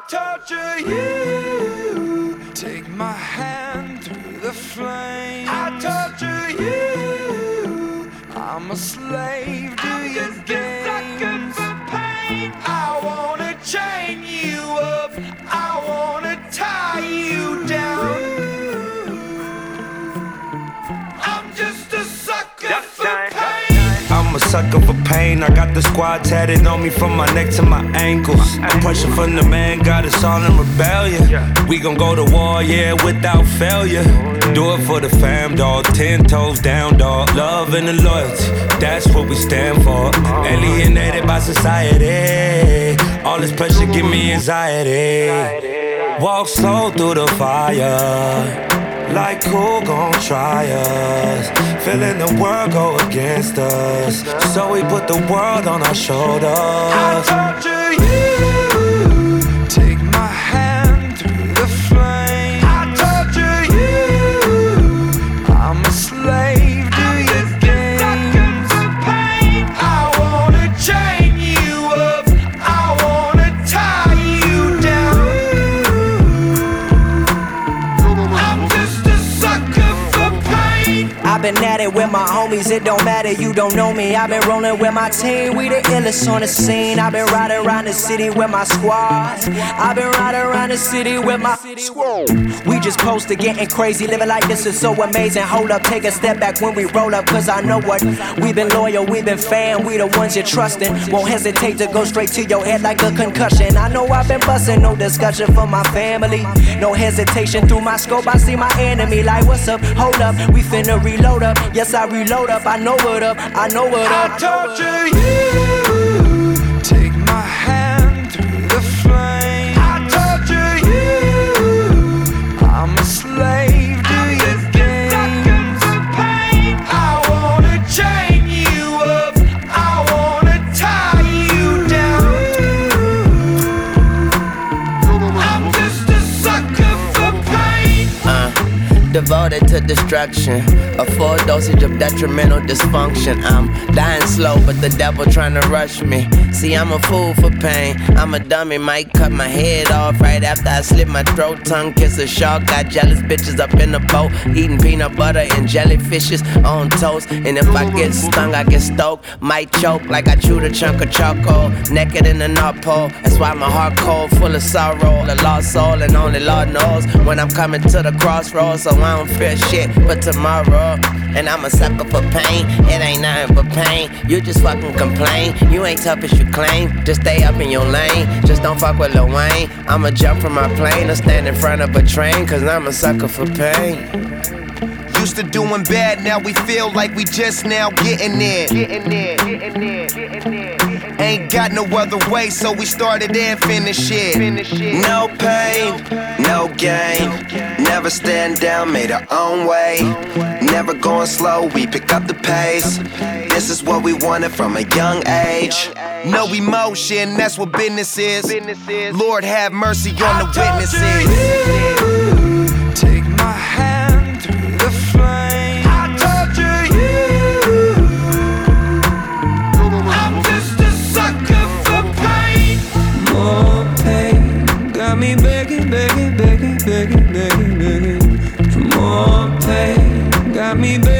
torture you. Take my hand through the flame. I torture you. I'm a slave to your games. I wanna chain you up. I wanna tie you down. I'm just a sucker for pain. I'm a sucker for pain. I got the squad tatted on me from my neck to my ankles. I'm pressure from the man, got us all in rebellion. We gon' go to war, yeah, without failure. Do it for the fam, dog. 10 toes down, dog. Love and the loyalty, that's what we stand for. Alienated by society. All this pressure give me anxiety. Walk slow through the fire. Like who gon' try us? Feeling the world go against us. So we put the world on our shoulders. I torture you. Take my hand through the flame. I torture you. I'm a slave to your games. I wanna chain you up. I wanna tie you down. I'm just a sucker for pain. I've been at it with my homies, it don't matter, you don't know me. I've been rolling with my team, we the illest on the scene. I've been riding around the city with my squad. I've been riding around the city with my squad. We just posted getting crazy, living like this is so amazing. Hold up, take a step back when we roll up, cause I know what. We've been loyal, we've been fan, we the ones you're trusting. Won't hesitate to go straight to your head like a concussion. I know I've been busting, no discussion for my family. No hesitation through my scope, I see my enemy. Like what's up, hold up, we finna reload up. Yes, I reload up, I know what up, I know what up. I torture you. Take my hand through the flame. I torture you. I'm a slave to your games. I wanna chain you up. I wanna tie you down. I'm just a sucker for pain. Devoted to destruction, a full dosage of detrimental dysfunction. I'm dying slow, but the devil tryna rush me. See, I'm a fool for pain. I'm a dummy, might cut my head off right after I slit my throat. Tongue kiss a shark, got jealous bitches up in the boat, eating peanut butter and jellyfishes on toast. And if I get stung, I get stoked, might choke like I chewed a chunk of charcoal. Naked in the North Pole, that's why my heart cold, full of sorrow. A lost soul, and only Lord knows when I'm coming to the crossroads. So I don't fear shit but tomorrow. And I'm a sucker for pain, it ain't nothing but pain. You just fucking complain, you ain't tough as you claim. Just stay up in your lane, just don't fuck with Lil Wayne. I'ma jump from my plane or stand in front of a train, cause I'm a sucker for pain. Used to doing bad, now we feel like we just now getting in. Ain't got no other way, so we started and finished it. No pain, no gain. Never stand down, made our own way. Never going slow, we pick up the pace. This is what we wanted from a young age. No emotion, that's what business is. Lord have mercy on the witnesses. Take my hand through the flame. I torture you. I'm just a sucker for pain. More pain got me begging, begging, begging, begging, begging, begging. For more pain got me begging.